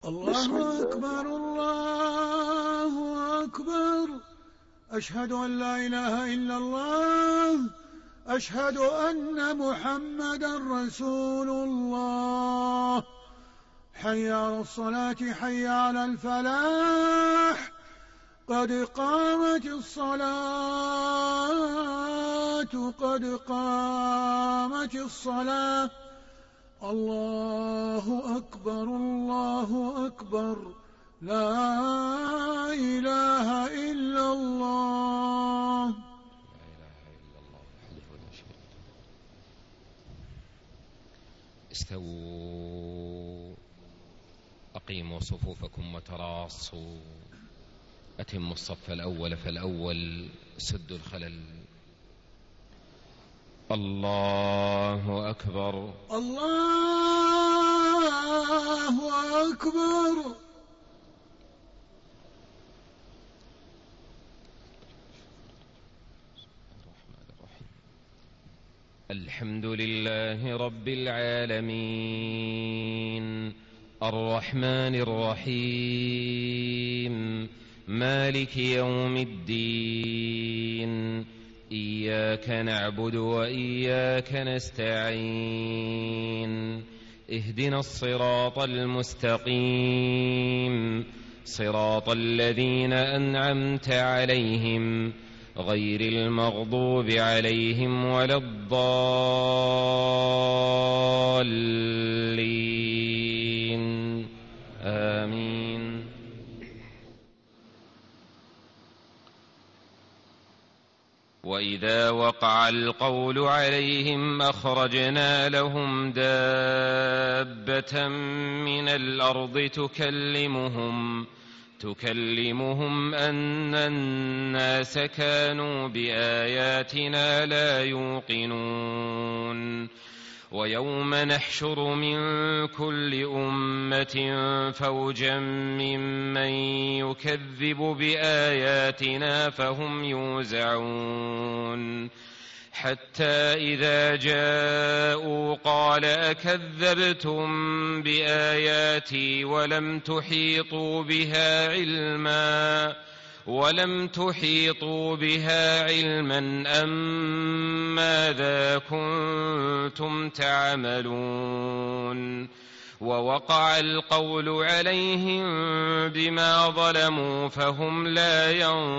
الله أكبر الله أكبر. أشهد أن لا إله إلا الله. أشهد أن محمدا رسول الله. حي على الصلاة حي على الفلاح. قد قامت الصلاة قد قامت الصلاة. الله أكبر الله أكبر. لا إله إلا الله. استووا أقيموا صفوفكم وتراصوا. أتموا الصف الأول فالأول. سدوا الخلل. الله أكبر الله أكبر. الحمد لله رب العالمين الرحمن الرحيم مالك يوم الدين. إياك نعبد وإياك نستعين. اهدنا الصراط المستقيم صراط الذين أنعمت عليهم غير المغضوب عليهم ولا الضالين. آمين. وإذا وقع القول عليهم أخرجنا لهم دابة من الأرض تكلمهم أن الناس كانوا بآياتنا لا يوقنون. ويوم نحشر من كل أمة فوجا ممن يكذب بآياتنا فهم يوزعون. حتى إذا جاءوا قال أكذبتم بآياتي ولم تحيطوا بها علما أم ماذا كنتم تعملون. ووقع القول عليهم بما ظلموا فهم لا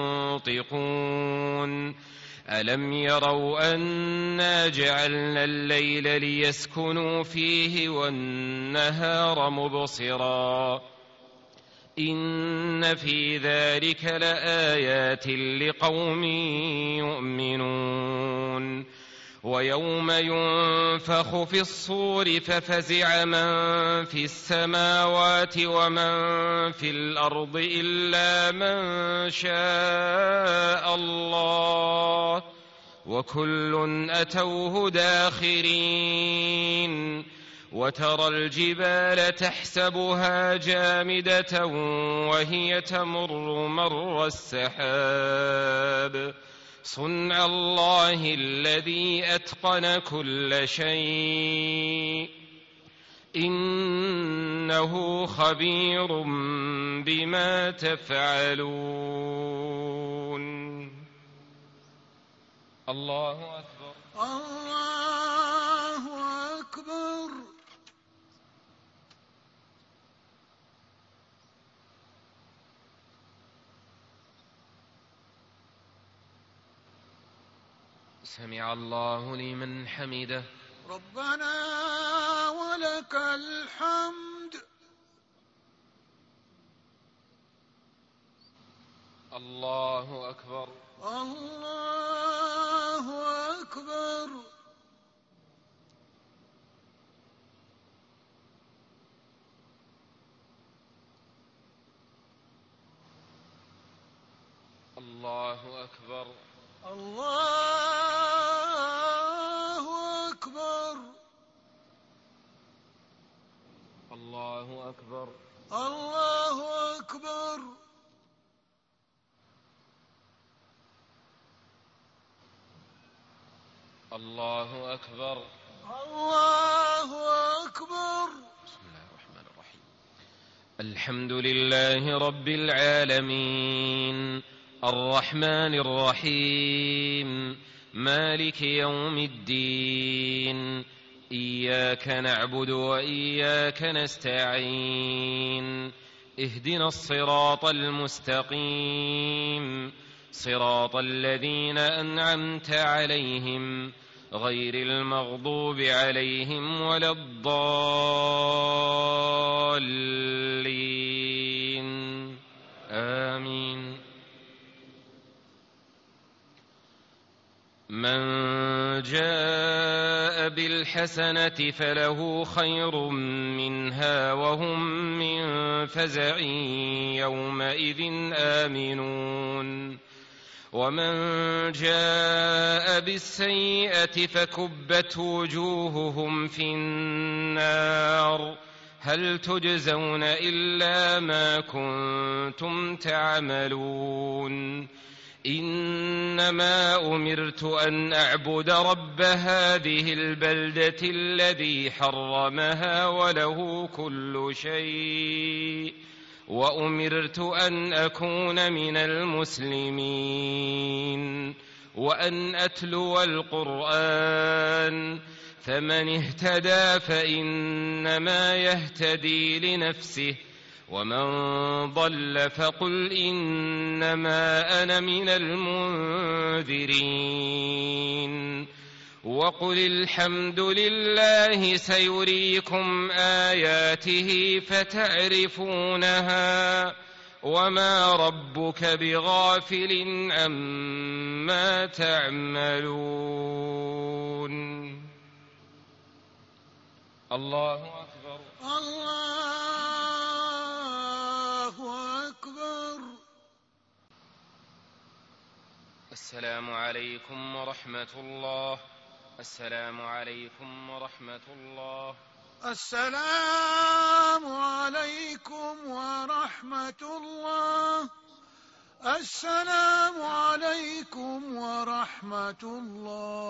ينطقون. ألم يروا أنا جعلنا الليل ليسكنوا فيه والنهار مبصرا إن في ذلك لآيات لقوم يؤمنون. ويوم ينفخ في الصور ففزع من في السماوات ومن في الأرض إلا من شاء الله وكل أتوه داخرين. وترى الجبال تحسبها جامدة وهي تمر مر السحاب صنع الله الذي أتقن كل شيء إنه خبير بما تفعلون. الله أكبر الله أكبر. سمع الله لمن حمده. ربنا ولك الحمد. الله أكبر الله أكبر. الله أكبر الله أكبر. الله أكبر الله أكبر. الله أكبر. الله أكبر. بسم الله الرحمن الرحيم. الحمد لله رب العالمين الرحمن الرحيم مالك يوم الدين إياك نعبد وإياك نستعين اهدنا الصراط المستقيم صراط الذين أنعمت عليهم غير المغضوب عليهم ولا الضالين آمين. من جاء بالحسنة فله خير منها وهم من فزع يومئذ آمنون ومن جاء بالسيئة فكبت وجوههم في النار هل تجزون إلا ما كنتم تعملون إنما أمرت أن أعبد رب هذه البلدة الذي حرمها وله كل شيء وأمرت أن أكون من المسلمين وأن أتلو القرآن فمن اهتدى فإنما يهتدي لنفسه ومن ضل فقل إنما أنا من المنذرين وقل الحمد لله سيريكم آياته فتعرفونها وما ربك بغافل عما تعملون. الله أكبر. الله أكبر. السلام عليكم ورحمة الله. السلام عليكم ورحمة الله. السلام عليكم ورحمة الله. السلام عليكم ورحمة الله.